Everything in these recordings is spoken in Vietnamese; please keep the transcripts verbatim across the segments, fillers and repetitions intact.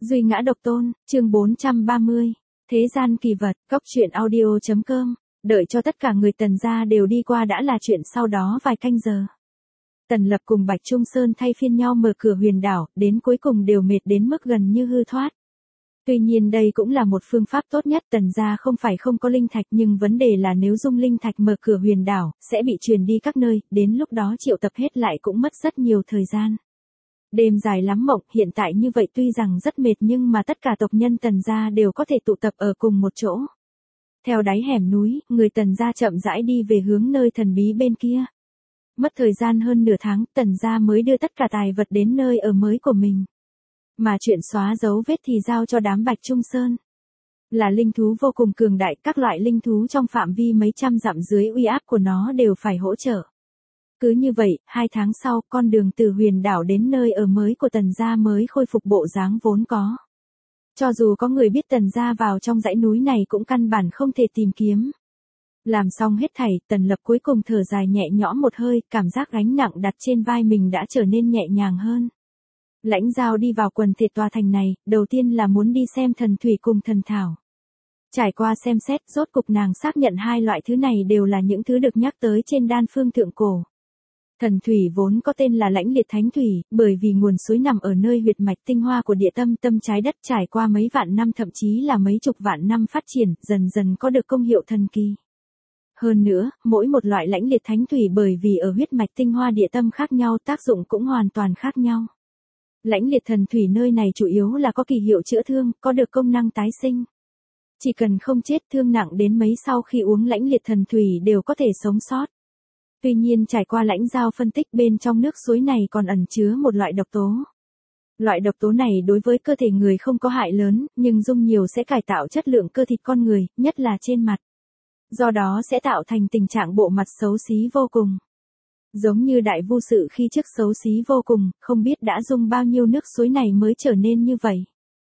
Duy ngã độc tôn, chương bốn trăm ba mươi. Thế gian kỳ vật, góc truyện audio chấm com. Đợi cho tất cả người Tần gia đều đi qua đã là chuyện sau đó vài canh giờ. Tần Lập cùng Bạch Trung Sơn thay phiên nhau mở cửa huyền đảo, đến cuối cùng đều mệt đến mức gần như hư thoát. Tuy nhiên đây cũng là một phương pháp tốt nhất, Tần gia không phải không có linh thạch, nhưng vấn đề là nếu dung linh thạch mở cửa huyền đảo, sẽ bị truyền đi các nơi, đến lúc đó triệu tập hết lại cũng mất rất nhiều thời gian. Đêm dài lắm mộng, hiện tại như vậy tuy rằng rất mệt nhưng mà tất cả tộc nhân Tần gia đều có thể tụ tập ở cùng một chỗ. Theo đáy hẻm núi, người Tần gia chậm rãi đi về hướng nơi thần bí bên kia. Mất thời gian hơn nửa tháng, Tần gia mới đưa tất cả tài vật đến nơi ở mới của mình. Mà chuyện xóa dấu vết thì giao cho đám Bạch Trung Sơn. Là linh thú vô cùng cường đại, các loại linh thú trong phạm vi mấy trăm dặm dưới uy áp của nó đều phải hỗ trợ. Cứ như vậy, hai tháng sau, con đường từ huyền đảo đến nơi ở mới của Tần gia mới khôi phục bộ dáng vốn có. Cho dù có người biết Tần gia vào trong dãy núi này cũng căn bản không thể tìm kiếm. Làm xong hết thảy, Tần Lập cuối cùng thở dài nhẹ nhõm một hơi, cảm giác gánh nặng đặt trên vai mình đã trở nên nhẹ nhàng hơn. Lãnh Giao đi vào quần thể tòa thành này, đầu tiên là muốn đi xem thần thủy cùng thần thảo. Trải qua xem xét, rốt cục nàng xác nhận hai loại thứ này đều là những thứ được nhắc tới trên đan phương thượng cổ. Thần thủy vốn có tên là Lãnh Liệt Thánh Thủy, bởi vì nguồn suối nằm ở nơi huyệt mạch tinh hoa của địa tâm tâm trái đất, trải qua mấy vạn năm thậm chí là mấy chục vạn năm phát triển, dần dần có được công hiệu thần kỳ. Hơn nữa, mỗi một loại Lãnh Liệt Thánh Thủy bởi vì ở huyết mạch tinh hoa địa tâm khác nhau, tác dụng cũng hoàn toàn khác nhau. Lãnh Liệt Thần Thủy nơi này chủ yếu là có kỳ hiệu chữa thương, có được công năng tái sinh. Chỉ cần không chết, thương nặng đến mấy sau khi uống Lãnh Liệt Thần Thủy đều có thể sống sót. Tuy nhiên trải qua Lãnh Giao phân tích, bên trong nước suối này còn ẩn chứa một loại độc tố. Loại độc tố này đối với cơ thể người không có hại lớn, nhưng dung nhiều sẽ cải tạo chất lượng cơ thịt con người, nhất là trên mặt. Do đó sẽ tạo thành tình trạng bộ mặt xấu xí vô cùng. Giống như Đại Vu Sự khi trước xấu xí vô cùng, không biết đã dung bao nhiêu nước suối này mới trở nên như vậy.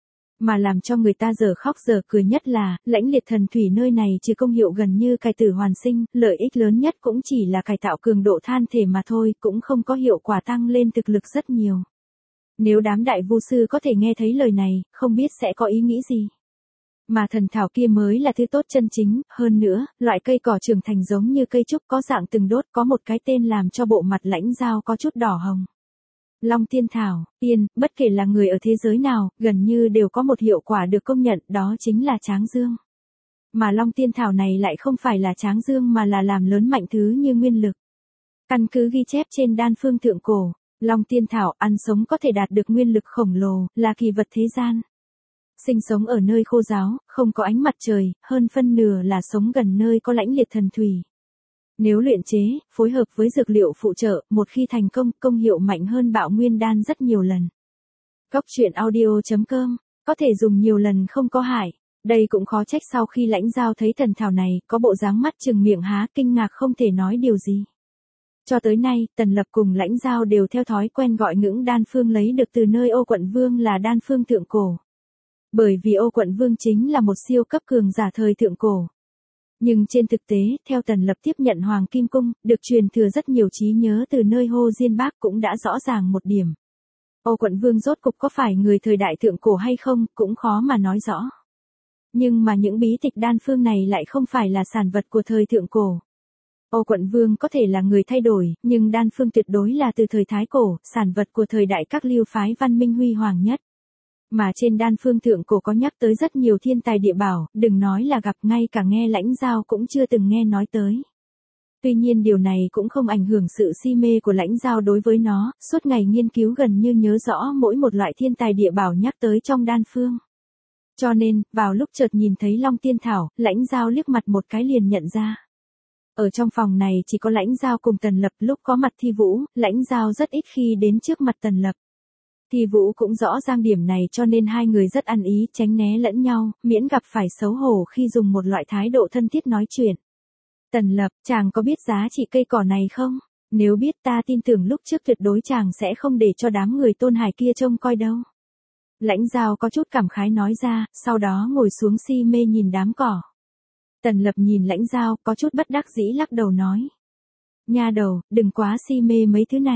Mà làm cho người ta giờ khóc giờ cười nhất là, Lãnh Liệt Thần Thủy nơi này trừ công hiệu gần như cải tử hoàn sinh, lợi ích lớn nhất cũng chỉ là cải tạo cường độ than thể mà thôi, cũng không có hiệu quả tăng lên thực lực rất nhiều. Nếu đám Đại Vu Sư có thể nghe thấy lời này, không biết sẽ có ý nghĩ gì. Mà thần thảo kia mới là thứ tốt chân chính, hơn nữa, loại cây cỏ trưởng thành giống như cây trúc có dạng từng đốt, có một cái tên làm cho bộ mặt Lãnh Giao có chút đỏ hồng. Long Tiên Thảo, tiên, bất kể là người ở thế giới nào, gần như đều có một hiệu quả được công nhận, đó chính là tráng dương. Mà Long Tiên Thảo này lại không phải là tráng dương mà là làm lớn mạnh thứ như nguyên lực. Căn cứ ghi chép trên đan phương thượng cổ, Long Tiên Thảo ăn sống có thể đạt được nguyên lực khổng lồ, là kỳ vật thế gian. Sinh sống ở nơi khô ráo, không có ánh mặt trời, hơn phân nửa là sống gần nơi có Lãnh Liệt Thần Thủy. Nếu luyện chế, phối hợp với dược liệu phụ trợ, một khi thành công, công hiệu mạnh hơn Bạo Nguyên Đan rất nhiều lần. Góc truyện audio chấm com, có thể dùng nhiều lần không có hại. Đây cũng khó trách sau khi Lãnh Giao thấy thần thảo này, có bộ dáng mắt trừng miệng há kinh ngạc không thể nói điều gì. Cho tới nay, Tần Lập cùng Lãnh Giao đều theo thói quen gọi ngưỡng đan phương lấy được từ nơi Ô Quận Vương là đan phương thượng cổ. Bởi vì Ô Quận Vương chính là một siêu cấp cường giả thời thượng cổ. Nhưng trên thực tế, theo Tần Lập tiếp nhận Hoàng Kim Cung, được truyền thừa rất nhiều trí nhớ từ nơi Hồ Diên Bác cũng đã rõ ràng một điểm. Ô Quận Vương rốt cục có phải người thời đại thượng cổ hay không, cũng khó mà nói rõ. Nhưng mà những bí tịch đan phương này lại không phải là sản vật của thời thượng cổ. Ô Quận Vương có thể là người thay đổi, nhưng đan phương tuyệt đối là từ thời Thái Cổ, sản vật của thời đại các lưu phái văn minh huy hoàng nhất. Mà trên đan phương thượng cổ có nhắc tới rất nhiều thiên tài địa bảo, đừng nói là gặp, ngay cả nghe Lãnh Giao cũng chưa từng nghe nói tới. Tuy nhiên điều này cũng không ảnh hưởng sự si mê của Lãnh Giao đối với nó, suốt ngày nghiên cứu gần như nhớ rõ mỗi một loại thiên tài địa bảo nhắc tới trong đan phương. Cho nên, vào lúc chợt nhìn thấy Long Tiên Thảo, Lãnh Giao liếc mặt một cái liền nhận ra. Ở trong phòng này chỉ có Lãnh Giao cùng Tần Lập, lúc có mặt Thi Vũ, Lãnh Giao rất ít khi đến trước mặt Tần Lập. Thi Vũ cũng rõ ràng điểm này cho nên hai người rất ăn ý, tránh né lẫn nhau, miễn gặp phải xấu hổ khi dùng một loại thái độ thân thiết nói chuyện. Tần Lập, chàng có biết giá trị cây cỏ này không? Nếu biết ta tin tưởng lúc trước tuyệt đối chàng sẽ không để cho đám người Tôn Hải kia trông coi đâu. Lãnh Giao có chút cảm khái nói ra, sau đó ngồi xuống si mê nhìn đám cỏ. Tần Lập nhìn Lãnh Giao, có chút bất đắc dĩ lắc đầu nói. Nha đầu, đừng quá si mê mấy thứ này.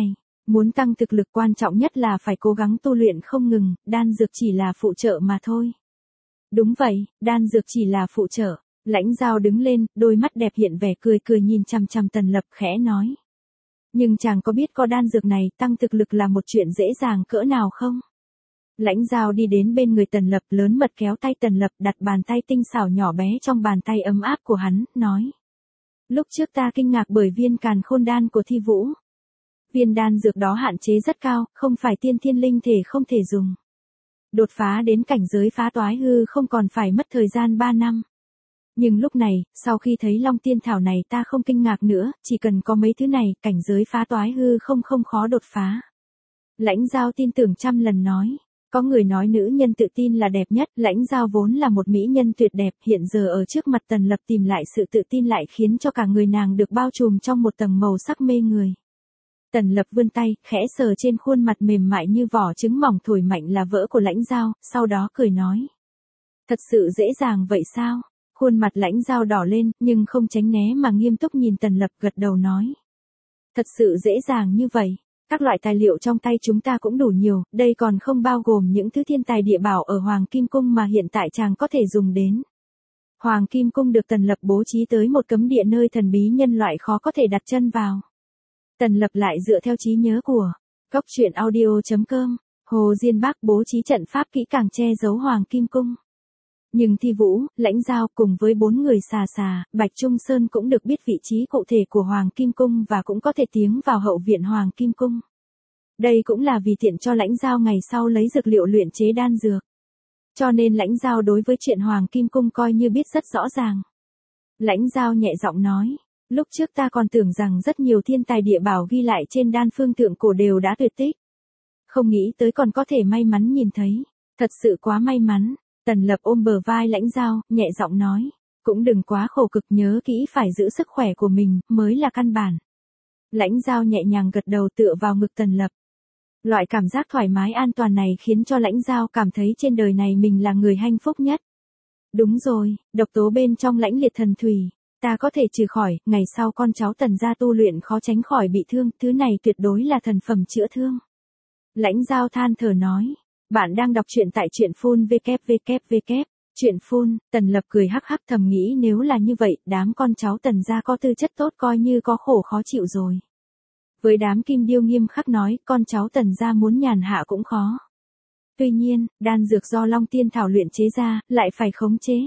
Muốn tăng thực lực quan trọng nhất là phải cố gắng tu luyện không ngừng, đan dược chỉ là phụ trợ mà thôi. Đúng vậy, đan dược chỉ là phụ trợ. Lãnh Giao đứng lên, đôi mắt đẹp hiện vẻ cười cười nhìn chằm chằm Tần Lập khẽ nói. Nhưng chàng có biết có đan dược này tăng thực lực là một chuyện dễ dàng cỡ nào không? Lãnh Giao đi đến bên người Tần Lập lớn mật kéo tay Tần Lập đặt bàn tay tinh xảo nhỏ bé trong bàn tay ấm áp của hắn, nói. Lúc trước ta kinh ngạc bởi viên càn khôn đan của Thi Vũ. Viên đan dược đó hạn chế rất cao, không phải tiên thiên linh thể không thể dùng. Đột phá đến cảnh giới phá toái hư không còn phải mất thời gian ba năm. Nhưng lúc này, sau khi thấy Long Tiên Thảo này ta không kinh ngạc nữa, chỉ cần có mấy thứ này, cảnh giới phá toái hư không không khó đột phá. Lãnh Giao tin tưởng trăm lần nói. Có người nói nữ nhân tự tin là đẹp nhất, Lãnh Giao vốn là một mỹ nhân tuyệt đẹp, hiện giờ ở trước mặt Tần Lập tìm lại sự tự tin lại khiến cho cả người nàng được bao trùm trong một tầng màu sắc mê người. Tần Lập vươn tay, khẽ sờ trên khuôn mặt mềm mại như vỏ trứng mỏng thổi mạnh là vỡ của Lãnh Giao, sau đó cười nói. Thật sự dễ dàng vậy sao? Khuôn mặt Lãnh Giao đỏ lên, nhưng không tránh né mà nghiêm túc nhìn Tần Lập gật đầu nói. Thật sự dễ dàng như vậy. Các loại tài liệu trong tay chúng ta cũng đủ nhiều, đây còn không bao gồm những thứ thiên tài địa bảo ở Hoàng Kim Cung mà hiện tại chàng có thể dùng đến. Hoàng Kim Cung được Tần Lập bố trí tới một cấm địa nơi thần bí nhân loại khó có thể đặt chân vào. Tần Lập lại dựa theo trí nhớ của Cốc truyện audio chấm com, Hồ Diên Bác bố trí trận pháp kỹ càng che giấu Hoàng Kim Cung. Nhưng Thi Vũ, Lãnh Giao cùng với bốn người xà xà, Bạch Trung Sơn cũng được biết vị trí cụ thể của Hoàng Kim Cung và cũng có thể tiến vào hậu viện Hoàng Kim Cung. Đây cũng là vì tiện cho Lãnh Giao ngày sau lấy dược liệu luyện chế đan dược. Cho nên Lãnh Giao đối với chuyện Hoàng Kim Cung coi như biết rất rõ ràng. Lãnh Giao nhẹ giọng nói, lúc trước ta còn tưởng rằng rất nhiều thiên tài địa bảo ghi lại trên đan phương thượng cổ đều đã tuyệt tích. Không nghĩ tới còn có thể may mắn nhìn thấy, thật sự quá may mắn. Tần Lập ôm bờ vai Lãnh Giao, nhẹ giọng nói, cũng đừng quá khổ cực, nhớ kỹ phải giữ sức khỏe của mình, mới là căn bản. Lãnh Giao nhẹ nhàng gật đầu tựa vào ngực Tần Lập. Loại cảm giác thoải mái an toàn này khiến cho Lãnh Giao cảm thấy trên đời này mình là người hạnh phúc nhất. Đúng rồi, độc tố bên trong lãnh liệt thần thủy, ta có thể trừ khỏi, ngày sau con cháu Tần gia tu luyện khó tránh khỏi bị thương, thứ này tuyệt đối là thần phẩm chữa thương. Lãnh Giao than thở nói. Bạn đang đọc truyện tại truyện phun vê kép vê kép vê kép, truyện phun, Tần Lập cười hắc hắc thầm nghĩ nếu là như vậy, đám con cháu Tần gia có tư chất tốt coi như có khổ khó chịu rồi. Với đám Kim Điêu nghiêm khắc nói, con cháu Tần gia muốn nhàn hạ cũng khó. Tuy nhiên, đan dược do Long Tiên Thảo luyện chế ra, lại phải khống chế.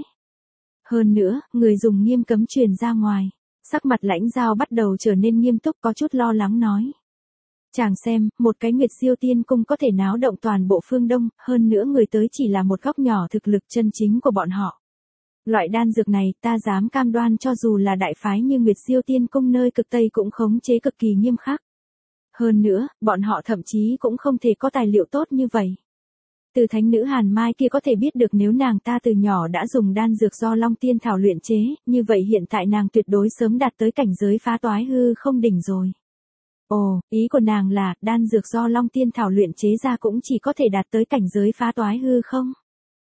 Hơn nữa, người dùng nghiêm cấm truyền ra ngoài. Sắc mặt Lãnh Giao bắt đầu trở nên nghiêm túc có chút lo lắng nói. Chàng xem, một cái Nguyệt Diêu Tiên Cung có thể náo động toàn bộ phương Đông, hơn nữa người tới chỉ là một góc nhỏ thực lực chân chính của bọn họ. Loại đan dược này ta dám cam đoan cho dù là đại phái như Nguyệt Diêu Tiên Cung nơi cực Tây cũng khống chế cực kỳ nghiêm khắc. Hơn nữa, bọn họ thậm chí cũng không thể có tài liệu tốt như vậy. Từ thánh nữ Hàn Mai kia có thể biết được nếu nàng ta từ nhỏ đã dùng đan dược do Long Tiên Thảo luyện chế, như vậy hiện tại nàng tuyệt đối sớm đạt tới cảnh giới phá toái hư không đỉnh rồi. Ồ, ý của nàng là, đan dược do Long Tiên Thảo luyện chế ra cũng chỉ có thể đạt tới cảnh giới phá toái hư không?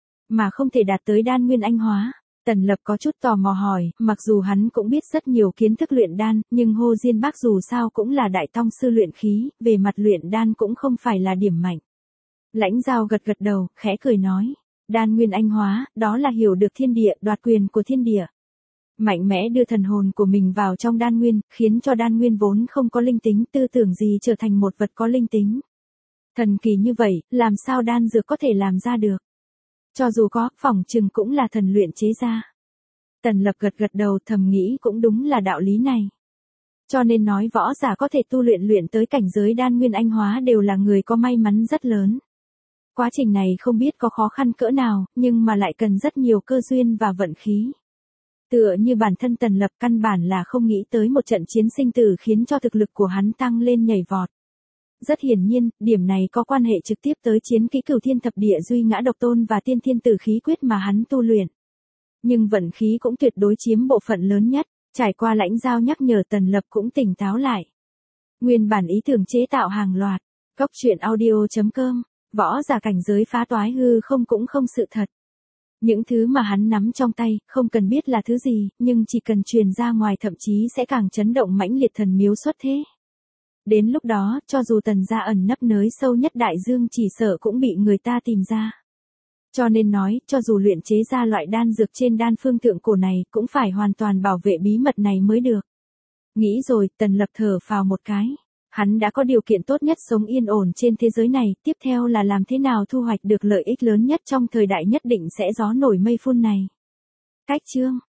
Mà không thể đạt tới đan nguyên anh hóa. Tần Lập có chút tò mò hỏi, mặc dù hắn cũng biết rất nhiều kiến thức luyện đan, nhưng Hồ Diên Bác dù sao cũng là đại tông sư luyện khí, về mặt luyện đan cũng không phải là điểm mạnh. Lãnh Giao gật gật đầu, khẽ cười nói, đan nguyên anh hóa, đó là hiểu được thiên địa, đoạt quyền của thiên địa. Mạnh mẽ đưa thần hồn của mình vào trong đan nguyên, khiến cho đan nguyên vốn không có linh tính, tư tưởng gì trở thành một vật có linh tính. Thần kỳ như vậy, làm sao đan dược có thể làm ra được? Cho dù có, phỏng chừng cũng là thần luyện chế ra. Tần Lập gật gật đầu thầm nghĩ cũng đúng là đạo lý này. Cho nên nói võ giả có thể tu luyện luyện tới cảnh giới đan nguyên anh hóa đều là người có may mắn rất lớn. Quá trình này không biết có khó khăn cỡ nào, nhưng mà lại cần rất nhiều cơ duyên và vận khí. Tựa như bản thân Tần Lập căn bản là không nghĩ tới một trận chiến sinh tử khiến cho thực lực của hắn tăng lên nhảy vọt. Rất hiển nhiên, điểm này có quan hệ trực tiếp tới chiến kỹ Cửu Thiên Thập Địa Duy Ngã Độc Tôn và Tiên Thiên Tử Khí Quyết mà hắn tu luyện. Nhưng vận khí cũng tuyệt đối chiếm bộ phận lớn nhất, trải qua Lãnh Giao nhắc nhở Tần Lập cũng tỉnh táo lại. Nguyên bản ý tưởng chế tạo hàng loạt, Cốc truyện audio chấm com, võ giả cảnh giới phá toái hư không cũng không sự thật. Những thứ mà hắn nắm trong tay, không cần biết là thứ gì, nhưng chỉ cần truyền ra ngoài thậm chí sẽ càng chấn động mãnh liệt thần miếu xuất thế. Đến lúc đó, cho dù Tần gia ẩn nấp nơi sâu nhất đại dương chỉ sợ cũng bị người ta tìm ra. Cho nên nói, cho dù luyện chế ra loại đan dược trên đan phương thượng cổ này, cũng phải hoàn toàn bảo vệ bí mật này mới được. Nghĩ rồi, Tần Lập thở phào một cái. Hắn đã có điều kiện tốt nhất sống yên ổn trên thế giới này, tiếp theo là làm thế nào thu hoạch được lợi ích lớn nhất trong thời đại nhất định sẽ gió nổi mây phun này. Cách chương